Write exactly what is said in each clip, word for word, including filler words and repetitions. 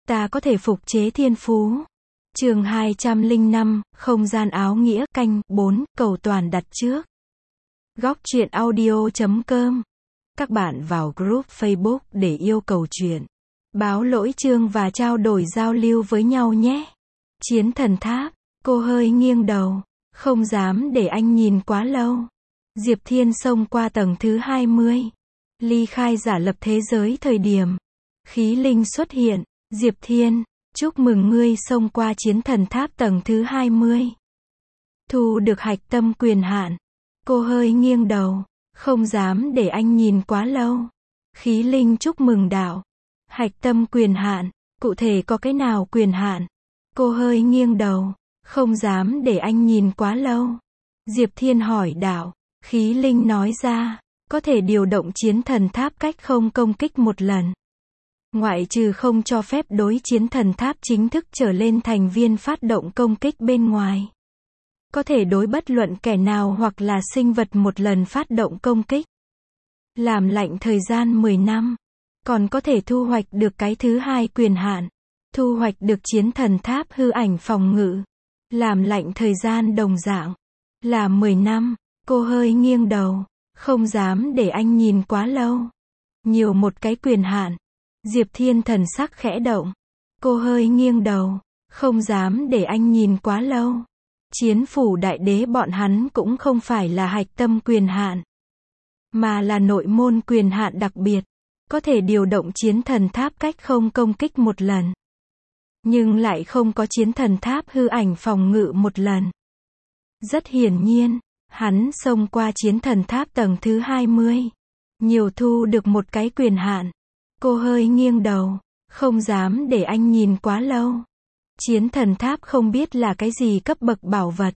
ta có thể phục chế thiên phú. Chương hai trăm lẻ năm, không gian áo nghĩa, canh, bốn, cầu toàn đặt trước. Góc truyện audio chấm com. Các bạn vào group Facebook để yêu cầu truyện, báo lỗi chương và trao đổi giao lưu với nhau nhé. Chiến thần tháp, cô hơi nghiêng đầu, không dám để anh nhìn quá lâu. Diệp Thiên xông qua tầng thứ hai mươi, ly khai giả lập thế giới thời điểm. Khí linh xuất hiện, Diệp Thiên, chúc mừng ngươi xông qua chiến thần tháp tầng thứ hai mươi. Thu được hạch tâm quyền hạn. Cô hơi nghiêng đầu, không dám để anh nhìn quá lâu. Khí linh chúc mừng đạo. Hạch tâm quyền hạn, cụ thể có cái nào quyền hạn? Cô hơi nghiêng đầu, không dám để anh nhìn quá lâu. Diệp Thiên hỏi đạo. Khí linh nói ra, có thể điều động chiến thần tháp cách không công kích một lần. Ngoại trừ không cho phép đối chiến thần tháp chính thức trở lên thành viên phát động công kích bên ngoài. Có thể đối bất luận kẻ nào hoặc là sinh vật một lần phát động công kích. Làm lạnh thời gian mười năm. Còn có thể thu hoạch được cái thứ hai quyền hạn. Thu hoạch được chiến thần tháp hư ảnh phòng ngự. Làm lạnh thời gian đồng dạng. Là mười năm. Cô hơi nghiêng đầu, không dám để anh nhìn quá lâu. Nhiều một cái quyền hạn. Diệp Thiên thần sắc khẽ động. Cô hơi nghiêng đầu, không dám để anh nhìn quá lâu. Chiến phủ đại đế bọn hắn cũng không phải là hạch tâm quyền hạn, mà là nội môn quyền hạn đặc biệt. Có thể điều động chiến thần tháp cách không công kích một lần. Nhưng lại không có chiến thần tháp hư ảnh phòng ngự một lần. Rất hiển nhiên, hắn xông qua chiến thần tháp tầng thứ hai mươi. Nhiều thu được một cái quyền hạn. Cô hơi nghiêng đầu, không dám để anh nhìn quá lâu. Chiến thần tháp không biết là cái gì cấp bậc bảo vật.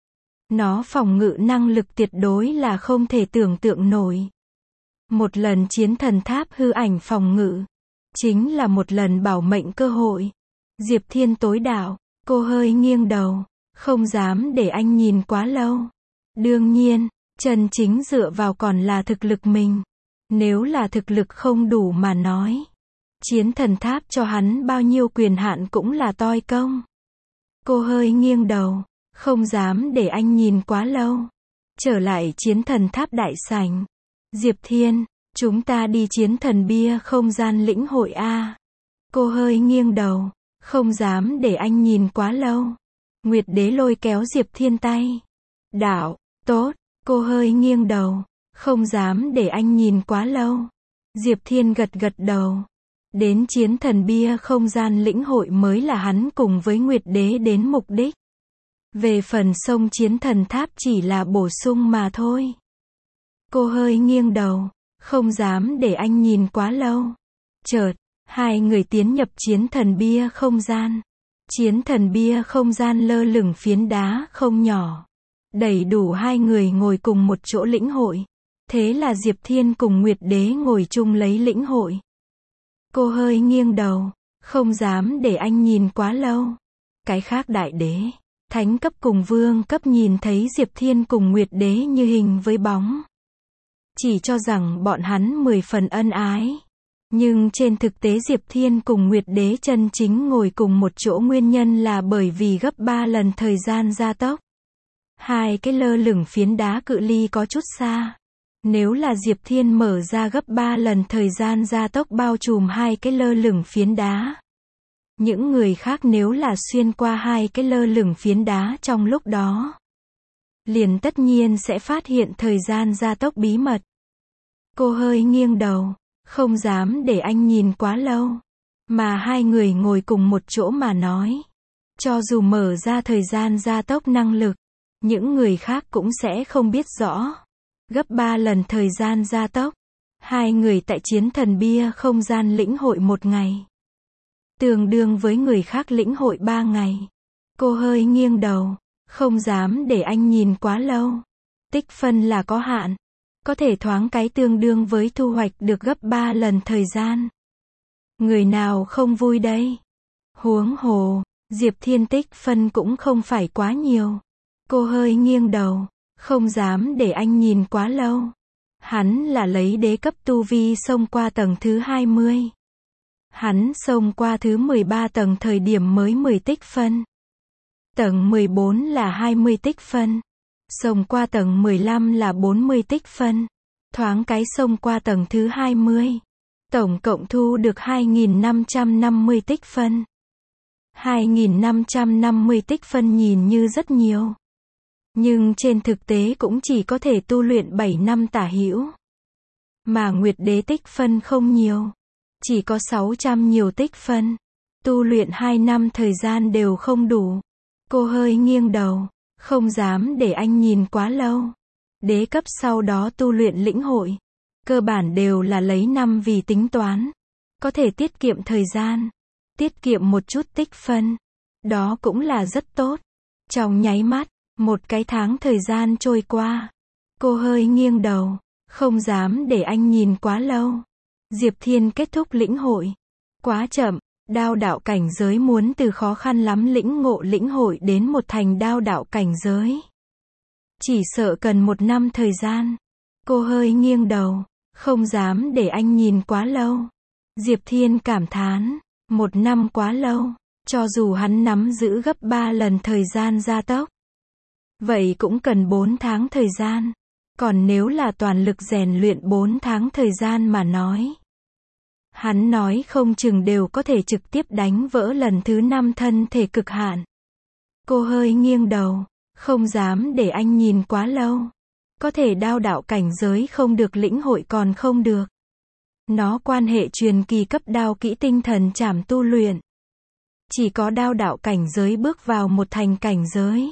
Nó phòng ngự năng lực tuyệt đối là không thể tưởng tượng nổi. Một lần chiến thần tháp hư ảnh phòng ngự, chính là một lần bảo mệnh cơ hội. Diệp Thiên tối đạo, cô hơi nghiêng đầu, không dám để anh nhìn quá lâu. Đương nhiên, chân chính dựa vào còn là thực lực mình. Nếu là thực lực không đủ mà nói, chiến thần tháp cho hắn bao nhiêu quyền hạn cũng là toi công. Cô hơi nghiêng đầu, không dám để anh nhìn quá lâu. Trở lại chiến thần tháp đại sảnh. Diệp Thiên, chúng ta đi chiến thần bia không gian lĩnh hội a. Cô hơi nghiêng đầu, không dám để anh nhìn quá lâu. Nguyệt đế lôi kéo Diệp Thiên tay. Đạo, tốt, cô hơi nghiêng đầu, không dám để anh nhìn quá lâu. Diệp Thiên gật gật đầu. Đến chiến thần bia không gian lĩnh hội mới là hắn cùng với Nguyệt đế đến mục đích. Về phần sông chiến thần tháp chỉ là bổ sung mà thôi. Cô hơi nghiêng đầu, không dám để anh nhìn quá lâu. Chợt, hai người tiến nhập chiến thần bia không gian. Chiến thần bia không gian lơ lửng phiến đá không nhỏ. Đầy đủ hai người ngồi cùng một chỗ lĩnh hội. Thế là Diệp Thiên cùng Nguyệt đế ngồi chung lấy lĩnh hội. Cô hơi nghiêng đầu, không dám để anh nhìn quá lâu. Cái khác đại đế, thánh cấp cùng vương cấp nhìn thấy Diệp Thiên cùng Nguyệt đế như hình với bóng. Chỉ cho rằng bọn hắn mười phần ân ái. Nhưng trên thực tế Diệp Thiên cùng Nguyệt đế chân chính ngồi cùng một chỗ nguyên nhân là bởi vì gấp ba lần thời gian gia tốc. Hai cái lơ lửng phiến đá cự ly có chút xa. Nếu là Diệp Thiên mở ra gấp ba lần thời gian gia tốc bao trùm hai cái lơ lửng phiến đá. Những người khác nếu là xuyên qua hai cái lơ lửng phiến đá trong lúc đó, liền tất nhiên sẽ phát hiện thời gian gia tốc bí mật. Cô hơi nghiêng đầu, không dám để anh nhìn quá lâu. Mà hai người ngồi cùng một chỗ mà nói. Cho dù mở ra thời gian gia tốc năng lực, những người khác cũng sẽ không biết rõ. Gấp ba lần thời gian gia tốc. Hai người tại chiến thần bia không gian lĩnh hội một ngày. Tương đương với người khác lĩnh hội ba ngày. Cô hơi nghiêng đầu, không dám để anh nhìn quá lâu. Tích phân là có hạn. Có thể thoáng cái tương đương với thu hoạch được gấp ba lần thời gian. Người nào không vui đây? Huống hồ, Diệp Thiên tích phân cũng không phải quá nhiều. Cô hơi nghiêng đầu, không dám để anh nhìn quá lâu. Hắn là lấy đế cấp tu vi xông qua tầng thứ hai mươi. Hắn xông qua thứ mười ba tầng thời điểm mới mười tích phân. Tầng mười bốn là hai mươi tích phân. Xông qua tầng mười lăm là bốn mươi tích phân. Thoáng cái xông qua tầng thứ hai mươi. Tổng cộng thu được hai nghìn năm trăm năm mươi tích phân. hai nghìn năm trăm năm mươi tích phân nhìn như rất nhiều. Nhưng trên thực tế cũng chỉ có thể tu luyện bảy năm tả hữu. Mà Nguyệt Đế tích phân không nhiều. Chỉ có sáu trăm nhiều tích phân. Tu luyện hai năm thời gian đều không đủ. Cô hơi nghiêng đầu. Không dám để anh nhìn quá lâu. Đế cấp sau đó tu luyện lĩnh hội. Cơ bản đều là lấy năm vì tính toán. Có thể tiết kiệm thời gian. Tiết kiệm một chút tích phân. Đó cũng là rất tốt. Trong nháy mắt, một cái tháng thời gian trôi qua. Cô hơi nghiêng đầu. Không dám để anh nhìn quá lâu. Diệp Thiên kết thúc lĩnh hội. Quá chậm, đao đạo cảnh giới muốn từ khó khăn lắm lĩnh ngộ lĩnh hội đến một thành đao đạo cảnh giới. Chỉ sợ cần một năm thời gian. Cô hơi nghiêng đầu, không dám để anh nhìn quá lâu. Diệp Thiên cảm thán, một năm quá lâu, cho dù hắn nắm giữ gấp ba lần thời gian gia tốc. Vậy cũng cần bốn tháng thời gian. Còn nếu là toàn lực rèn luyện bốn tháng thời gian mà nói. Hắn nói không chừng đều có thể trực tiếp đánh vỡ lần thứ năm thân thể cực hạn. Cô hơi nghiêng đầu, không dám để anh nhìn quá lâu. Có thể đao đạo cảnh giới không được lĩnh hội còn không được. Nó quan hệ truyền kỳ cấp đao kỹ tinh thần trảm tu luyện. Chỉ có đao đạo cảnh giới bước vào một thành cảnh giới.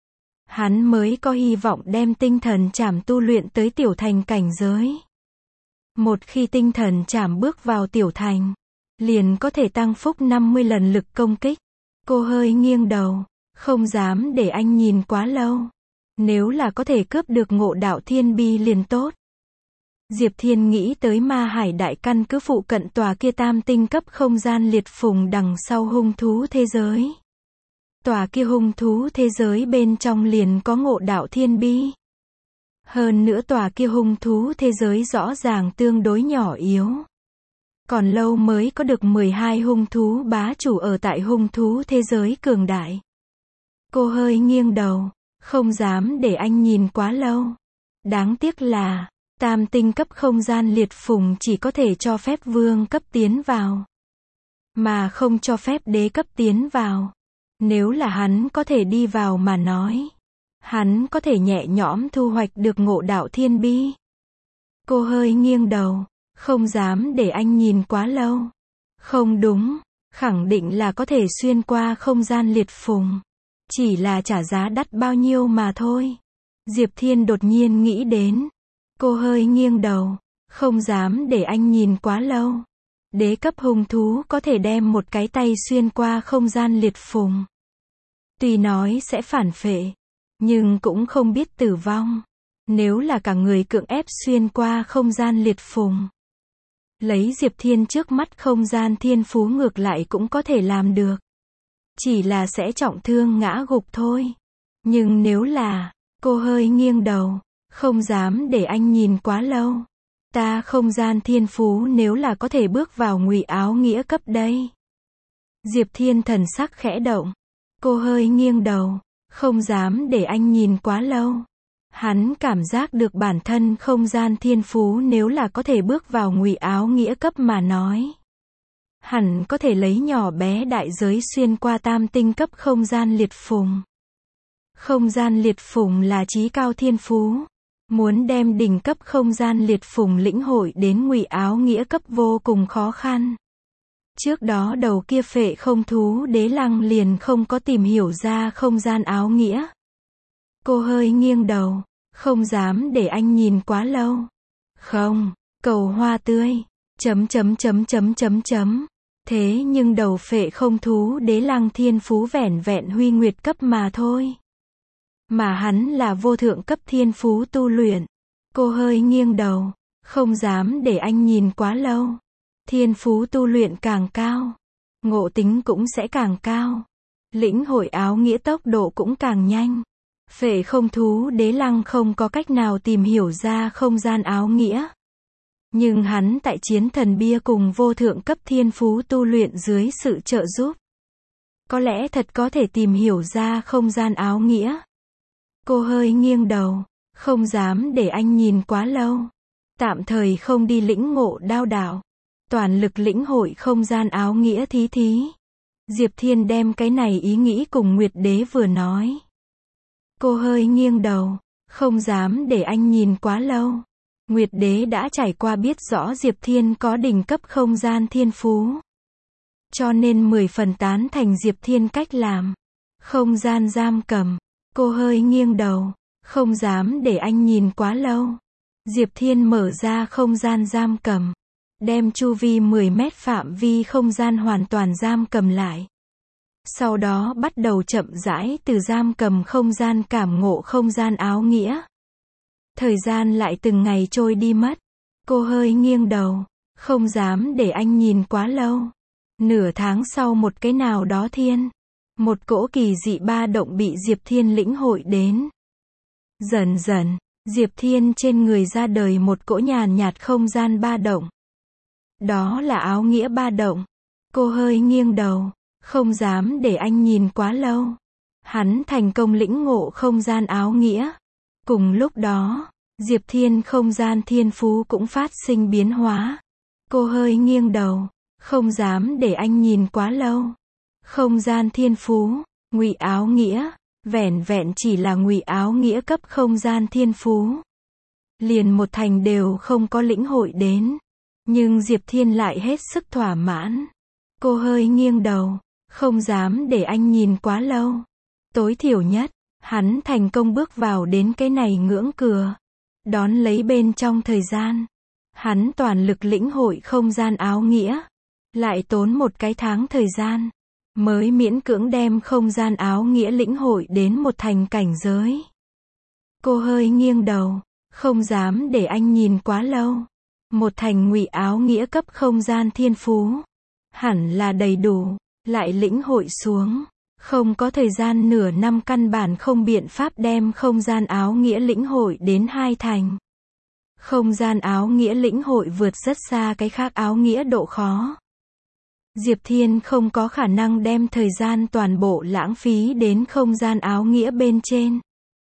Hắn mới có hy vọng đem tinh thần trảm tu luyện tới tiểu thành cảnh giới. Một khi tinh thần trảm bước vào tiểu thành, liền có thể tăng phúc năm mươi lần lực công kích. Cô hơi nghiêng đầu, không dám để anh nhìn quá lâu. Nếu là có thể cướp được ngộ đạo thiên bi liền tốt. Diệp Thiên nghĩ tới Ma Hải đại căn cứ phụ cận tòa kia tam tinh cấp không gian liệt phùng đằng sau hung thú thế giới. Tòa kia hung thú thế giới bên trong liền có ngộ đạo thiên bi. Hơn nữa tòa kia hung thú thế giới rõ ràng tương đối nhỏ yếu. Còn lâu mới có được mười hai hung thú bá chủ ở tại hung thú thế giới cường đại. Cô hơi nghiêng đầu, không dám để anh nhìn quá lâu. Đáng tiếc là, tam tinh cấp không gian liệt phùng chỉ có thể cho phép vương cấp tiến vào. Mà không cho phép đế cấp tiến vào. Nếu là hắn có thể đi vào mà nói. Hắn có thể nhẹ nhõm thu hoạch được ngộ đạo thiên bi. Cô hơi nghiêng đầu, không dám để anh nhìn quá lâu. Không đúng, khẳng định là có thể xuyên qua không gian liệt phùng. Chỉ là trả giá đắt bao nhiêu mà thôi. Diệp Thiên đột nhiên nghĩ đến. Cô hơi nghiêng đầu, không dám để anh nhìn quá lâu. Đế cấp hung thú có thể đem một cái tay xuyên qua không gian liệt phùng. Tuy nói sẽ phản phệ, nhưng cũng không biết tử vong. Nếu là cả người cưỡng ép xuyên qua không gian liệt phùng. Lấy Diệp Thiên trước mắt không gian thiên phú ngược lại cũng có thể làm được. Chỉ là sẽ trọng thương ngã gục thôi. Nhưng nếu là, cô hơi nghiêng đầu, không dám để anh nhìn quá lâu. Ta không gian thiên phú nếu là có thể bước vào ngụy áo nghĩa cấp đây. Diệp Thiên thần sắc khẽ động. Cô hơi nghiêng đầu, không dám để anh nhìn quá lâu. Hắn cảm giác được bản thân không gian thiên phú nếu là có thể bước vào ngụy áo nghĩa cấp mà nói. Hẳn có thể lấy nhỏ bé đại giới xuyên qua tam tinh cấp không gian liệt phùng. Không gian liệt phùng là chí cao thiên phú. Muốn đem đỉnh cấp không gian liệt phùng lĩnh hội đến ngụy áo nghĩa cấp vô cùng khó khăn. Trước đó đầu kia phệ không thú đế lăng liền không có tìm hiểu ra không gian áo nghĩa. Cô hơi nghiêng đầu, không dám để anh nhìn quá lâu. Không, cầu hoa tươi, chấm chấm chấm chấm chấm chấm. Thế nhưng đầu phệ không thú đế lăng thiên phú vẻn vẹn huy nguyệt cấp mà thôi. Mà hắn là vô thượng cấp thiên phú tu luyện. Cô hơi nghiêng đầu, không dám để anh nhìn quá lâu. Thiên phú tu luyện càng cao, ngộ tính cũng sẽ càng cao. Lĩnh hội áo nghĩa tốc độ cũng càng nhanh. Phệ không thú đế lăng không có cách nào tìm hiểu ra không gian áo nghĩa. Nhưng hắn tại chiến thần bia cùng vô thượng cấp thiên phú tu luyện dưới sự trợ giúp. Có lẽ thật có thể tìm hiểu ra không gian áo nghĩa. Cô hơi nghiêng đầu, không dám để anh nhìn quá lâu. Tạm thời không đi lĩnh ngộ đao đạo. Toàn lực lĩnh hội không gian áo nghĩa thí thí. Diệp Thiên đem cái này ý nghĩ cùng Nguyệt Đế vừa nói. Cô hơi nghiêng đầu, không dám để anh nhìn quá lâu. Nguyệt Đế đã trải qua biết rõ Diệp Thiên có đỉnh cấp không gian thiên phú. Cho nên mười phần tán thành Diệp Thiên cách làm. Không gian giam cầm. Cô hơi nghiêng đầu, không dám để anh nhìn quá lâu. Diệp Thiên mở ra không gian giam cầm. Đem chu vi mười mét phạm vi không gian hoàn toàn giam cầm lại. Sau đó bắt đầu chậm rãi từ giam cầm không gian cảm ngộ không gian áo nghĩa. Thời gian lại từng ngày trôi đi mất. Cô hơi nghiêng đầu, không dám để anh nhìn quá lâu. Nửa tháng sau một cái nào đó thiên. Một cỗ kỳ dị ba động bị Diệp Thiên lĩnh hội đến. Dần dần, Diệp Thiên trên người ra đời một cỗ nhàn nhạt không gian ba động. Đó là áo nghĩa ba động. Cô hơi nghiêng đầu, không dám để anh nhìn quá lâu. Hắn thành công lĩnh ngộ không gian áo nghĩa. Cùng lúc đó, Diệp Thiên không gian thiên phú cũng phát sinh biến hóa. Cô hơi nghiêng đầu, không dám để anh nhìn quá lâu. Không gian thiên phú, ngụy áo nghĩa, vẻn vẹn chỉ là ngụy áo nghĩa cấp không gian thiên phú. Liền một thành đều không có lĩnh hội đến. Nhưng Diệp Thiên lại hết sức thỏa mãn. Cô hơi nghiêng đầu, không dám để anh nhìn quá lâu. Tối thiểu nhất, hắn thành công bước vào đến cái này ngưỡng cửa. Đón lấy bên trong thời gian. Hắn toàn lực lĩnh hội không gian áo nghĩa. Lại tốn một cái tháng thời gian. Mới miễn cưỡng đem không gian áo nghĩa lĩnh hội đến một thành cảnh giới. Cô hơi nghiêng đầu, không dám để anh nhìn quá lâu. Một thành ngụy áo nghĩa cấp không gian thiên phú. Hẳn là đầy đủ, lại lĩnh hội xuống. Không có thời gian nửa năm căn bản không biện pháp đem không gian áo nghĩa lĩnh hội đến hai thành. Không gian áo nghĩa lĩnh hội vượt rất xa cái khác áo nghĩa độ khó. Diệp Thiên không có khả năng đem thời gian toàn bộ lãng phí đến không gian áo nghĩa bên trên.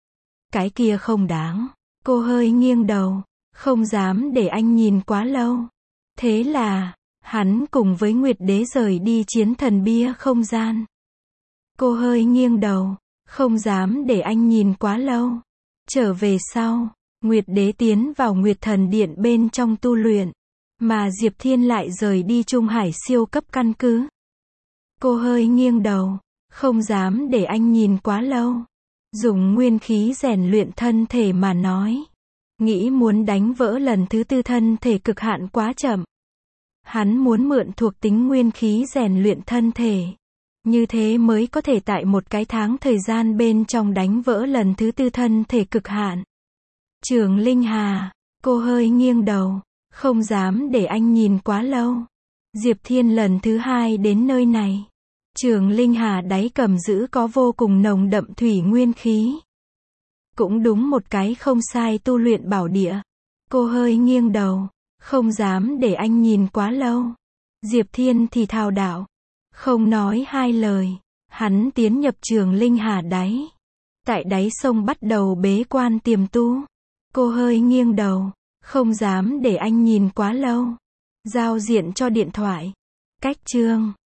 Cái kia không đáng. Cô hơi nghiêng đầu, không dám để anh nhìn quá lâu. Thế là, hắn cùng với Nguyệt Đế rời đi chiến thần bia không gian. Cô hơi nghiêng đầu, không dám để anh nhìn quá lâu. Trở về sau, Nguyệt Đế tiến vào Nguyệt Thần Điện bên trong tu luyện. Mà Diệp Thiên lại rời đi Trung Hải siêu cấp căn cứ. Cô hơi nghiêng đầu, không dám để anh nhìn quá lâu. Dùng nguyên khí rèn luyện thân thể mà nói. Nghĩ muốn đánh vỡ lần thứ tư thân thể cực hạn quá chậm. Hắn muốn mượn thuộc tính nguyên khí rèn luyện thân thể. Như thế mới có thể tại một cái tháng thời gian bên trong đánh vỡ lần thứ tư thân thể cực hạn. Trường Linh Hà, cô hơi nghiêng đầu, không dám để anh nhìn quá lâu. Diệp Thiên lần thứ hai đến nơi này. Trường Linh Hà đáy cầm giữ có vô cùng nồng đậm thủy nguyên khí. Cũng đúng một cái không sai tu luyện bảo địa. Cô hơi nghiêng đầu, không dám để anh nhìn quá lâu. Diệp Thiên thì thao đạo. Không nói hai lời, hắn tiến nhập Trường Linh Hà đáy. Tại đáy sông bắt đầu bế quan tiềm tu. Cô hơi nghiêng đầu, không dám để anh nhìn quá lâu. Giao diện cho điện thoại. Cách chương